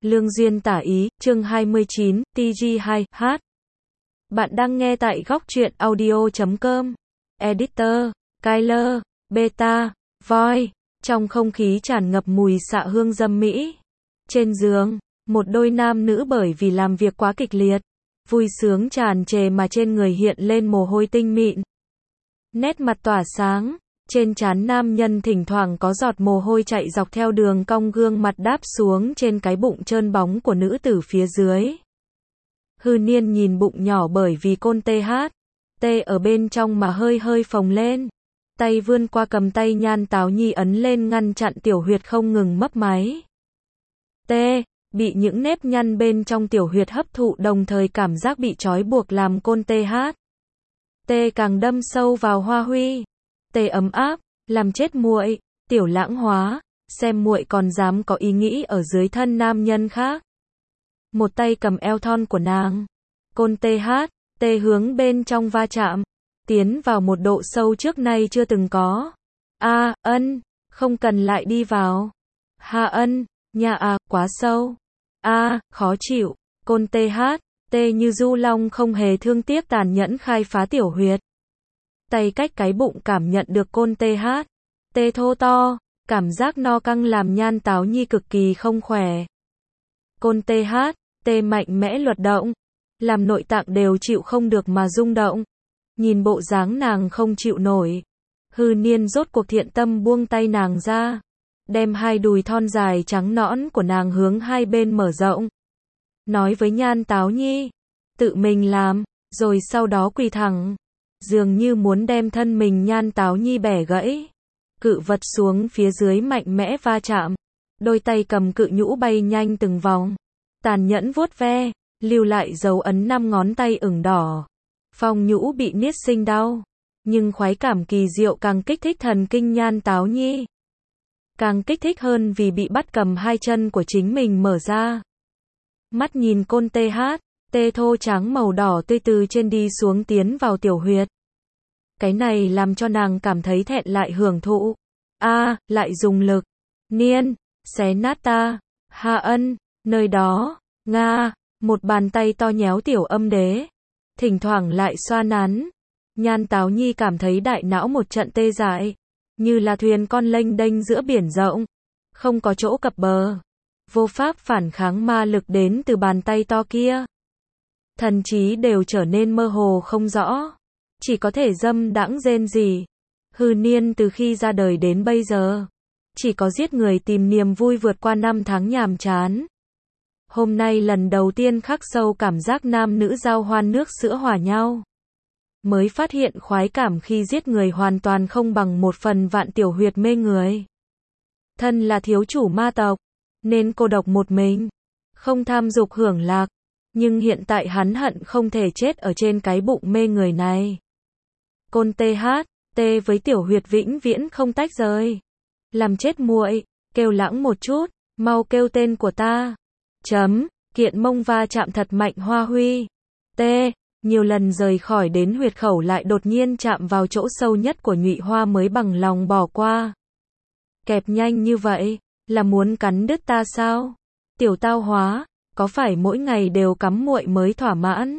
Lương duyên tả ý, chương 29, TG2, hát. Bạn đang nghe tại góc truyện audio.com. Editor, Kyler, Beta, Voi. Trong không khí tràn ngập mùi xạ hương dâm mỹ. Trên giường, một đôi nam nữ bởi vì làm việc quá kịch liệt, vui sướng tràn trề mà trên người hiện lên mồ hôi tinh mịn. Nét mặt tỏa sáng, trên trán nam nhân thỉnh thoảng có giọt mồ hôi chạy dọc theo đường cong gương mặt đáp xuống trên cái bụng trơn bóng của nữ tử phía dưới. Hư Niên nhìn bụng nhỏ bởi vì côn TH ở bên trong mà hơi hơi phồng lên. Tay vươn qua cầm tay Nhan Táo Nhi ấn lên ngăn chặn tiểu huyệt không ngừng mấp máy. Bị những nếp nhăn bên trong tiểu huyệt hấp thụ đồng thời cảm giác bị trói buộc làm côn TH càng đâm sâu vào hoa huy. Ấm áp, làm chết muội, tiểu lãng hóa, xem muội còn dám có ý nghĩ ở dưới thân nam nhân khác. Một tay cầm eo thon của nàng, côn TH hướng bên trong va chạm, tiến vào một độ sâu trước nay chưa từng có. Ân, không cần lại đi vào. Ân, nhà quá sâu. Khó chịu, côn TH như du long không hề thương tiếc tàn nhẫn khai phá tiểu huyệt. Tay cách cái bụng cảm nhận được côn TH thô to, cảm giác no căng làm Nhan Táo Nhi cực kỳ không khỏe. Côn TH mạnh mẽ luật động, làm nội tạng đều chịu không được mà rung động. Nhìn bộ dáng nàng không chịu nổi, Hư Niên rốt cuộc thiện tâm buông tay nàng ra, đem hai đùi thon dài trắng nõn của nàng hướng hai bên mở rộng. Nói với Nhan Táo Nhi, tự mình làm, rồi sau đó quỳ thẳng. Dường như muốn đem thân mình Nhan Táo Nhi bẻ gãy. Cự vật xuống phía dưới mạnh mẽ va chạm. Đôi tay cầm cự nhũ bay nhanh từng vòng. Tàn nhẫn vuốt ve, lưu lại dấu ấn 5 ngón tay ửng đỏ. Phong nhũ bị niết sinh đau. Nhưng khoái cảm kỳ diệu càng kích thích thần kinh Nhan Táo Nhi. Càng kích thích hơn vì bị bắt cầm hai chân của chính mình mở ra. Mắt nhìn côn TH thô trắng màu đỏ tươi từ trên đi xuống tiến vào tiểu huyệt. Cái này làm cho nàng cảm thấy thẹn lại hưởng thụ. Lại dùng lực. Niên, xé nát ta. Ân, nơi đó. Một bàn tay to nhéo tiểu âm đế. Thỉnh thoảng lại xoa nắn. Nhan Táo Nhi cảm thấy đại não một trận tê dại. Như là thuyền con lênh đênh giữa biển rộng. Không có chỗ cập bờ. Vô pháp phản kháng ma lực đến từ bàn tay to kia. Thần trí đều trở nên mơ hồ không rõ. Chỉ có thể dâm đãng rên rỉ. Hư Niên từ khi ra đời đến bây giờ, chỉ có giết người tìm niềm vui vượt qua 5 tháng nhàm chán. Hôm nay lần đầu tiên khắc sâu cảm giác nam nữ giao hoan nước sữa hòa nhau. Mới phát hiện khoái cảm khi giết người hoàn toàn không bằng 1/1000 tiểu huyệt mê người. Thân là thiếu chủ ma tộc, nên cô độc một mình, không tham dục hưởng lạc. Nhưng hiện tại hắn hận không thể chết ở trên cái bụng mê người này. Côn TH với tiểu huyệt vĩnh viễn không tách rời. Làm chết muội, kêu lãng một chút, mau kêu tên của ta. Kiện mông va chạm thật mạnh hoa huy. Nhiều lần rời khỏi đến huyệt khẩu lại đột nhiên chạm vào chỗ sâu nhất của nhụy hoa mới bằng lòng bỏ qua. Kẹp nhanh như vậy, là muốn cắn đứt ta sao? Tiểu tao hóa, có phải mỗi ngày đều cắm muội mới thỏa mãn?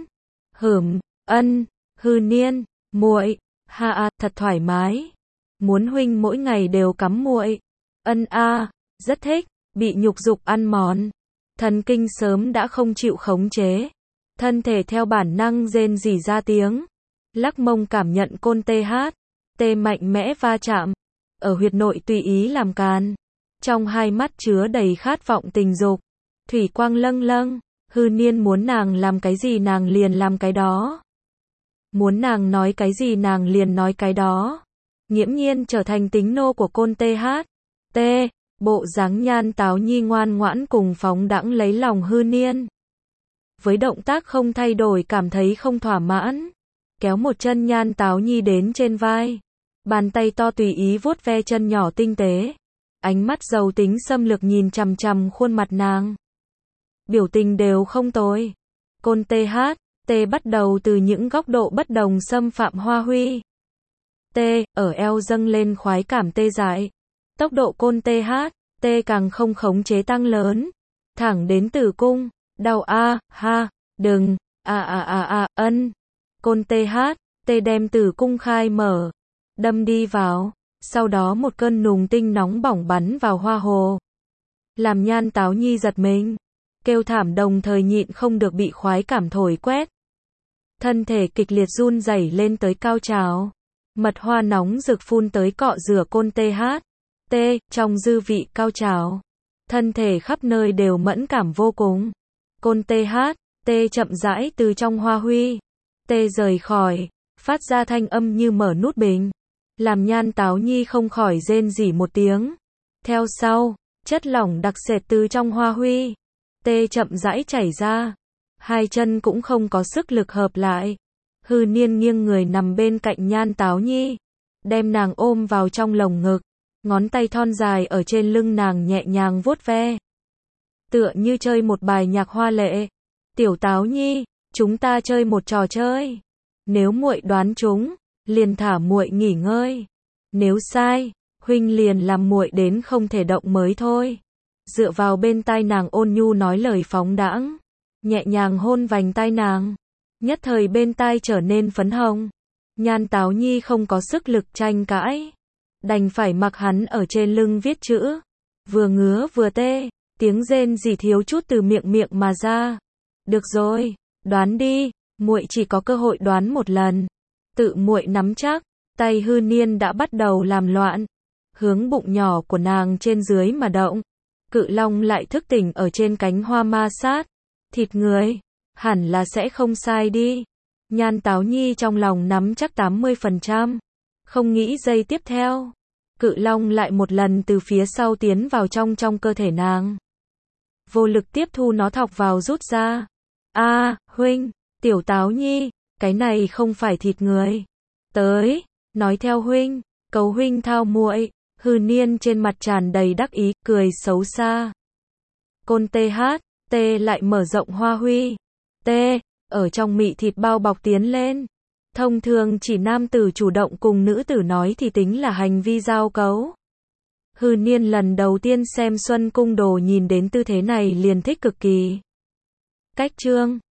Ân, Hư Niên, muội, thật thoải mái. Muốn huynh mỗi ngày đều cắm muội. Ân rất thích, bị nhục dục ăn mòn. Thần kinh sớm đã không chịu khống chế. Thân thể theo bản năng rên rỉ ra tiếng. Lắc mông cảm nhận côn TH mạnh mẽ va chạm. Ở huyệt nội tùy ý làm càn. Trong hai mắt chứa đầy khát vọng tình dục. Thủy quang lâng lâng. Hư Niên muốn nàng làm cái gì nàng liền làm cái đó. Muốn nàng nói cái gì nàng liền nói cái đó. Nghiễm nhiên trở thành tính nô của côn TH. Bộ dáng Nhan Táo Nhi ngoan ngoãn cùng phóng đãng lấy lòng Hư Niên. Với động tác không thay đổi cảm thấy không thỏa mãn. Kéo một chân Nhan Táo Nhi đến trên vai. Bàn tay to tùy ý vuốt ve chân nhỏ tinh tế. Ánh mắt giàu tính xâm lược nhìn chằm chằm khuôn mặt nàng. Biểu tình đều không tồi. Côn TH bắt đầu từ những góc độ bất đồng xâm phạm hoa huy. Ở eo dâng lên khoái cảm tê dại. Tốc độ côn TH càng không khống chế tăng lớn. thẳng đến tử cung, đau ha, đừng, ân. Côn THT đem tử cung khai mở, đâm đi vào, sau đó một cơn nùng tinh nóng bỏng bắn vào hoa hồ. Làm Nhan Táo Nhi giật mình, kêu thảm đồng thời nhịn không được bị khoái cảm thổi quét. Thân thể kịch liệt run rẩy lên tới cao trào. Mật hoa nóng rực phun tới cọ rửa Côn THT, trong dư vị cao trào. Thân thể khắp nơi đều mẫn cảm vô cùng. Côn THT chậm rãi từ trong hoa huy. Rời khỏi, phát ra thanh âm như mở nút bình. Làm Nhan Táo Nhi không khỏi rên rỉ một tiếng. Theo sau, chất lỏng đặc sệt từ trong hoa huy. Chậm rãi chảy ra. Hai chân cũng không có sức lực hợp lại. Hư Niên nghiêng người nằm bên cạnh Nhan Táo Nhi, đem nàng ôm vào trong lồng ngực, ngón tay thon dài ở trên lưng nàng nhẹ nhàng vuốt ve. Tựa như chơi một bài nhạc hoa lệ. Tiểu Táo Nhi, chúng ta chơi một trò chơi. Nếu muội đoán trúng, liền thả muội nghỉ ngơi. Nếu sai, huynh liền làm muội đến không thể động mới thôi. Dựa vào bên tai nàng ôn nhu nói lời phóng đãng, nhẹ nhàng hôn vành tai nàng. Nhất thời bên tai trở nên phấn hồng. Nhan Táo Nhi không có sức lực tranh cãi, đành phải mặc hắn ở trên lưng viết chữ. Vừa ngứa vừa tê, tiếng rên rỉ thiếu chút từ miệng mà ra. Được rồi, đoán đi, muội chỉ có cơ hội đoán một lần. Tự muội nắm chắc. Tay Hư Niên đã bắt đầu làm loạn, hướng bụng nhỏ của nàng trên dưới mà động. Cự long lại thức tỉnh ở trên cánh hoa ma sát. Thịt người, hẳn là sẽ không sai đi. Nhan Táo Nhi trong lòng nắm chắc 80%. Không nghĩ giây tiếp theo, cự long lại một lần từ phía sau tiến vào trong cơ thể nàng. Vô lực tiếp thu nó thọc vào rút ra. Huynh, Tiểu Táo Nhi, cái này không phải thịt người. Tới, nói theo huynh, cầu huynh thao muội. Hư Niên trên mặt tràn đầy đắc ý, cười xấu xa. Côn THT lại mở rộng hoa huy. Ở trong mị thịt bao bọc tiến lên. Thông thường chỉ nam tử chủ động cùng nữ tử nói thì tính là hành vi giao cấu. Hư Niên lần đầu tiên xem Xuân Cung Đồ nhìn đến tư thế này liền thích cực kỳ. Cách chương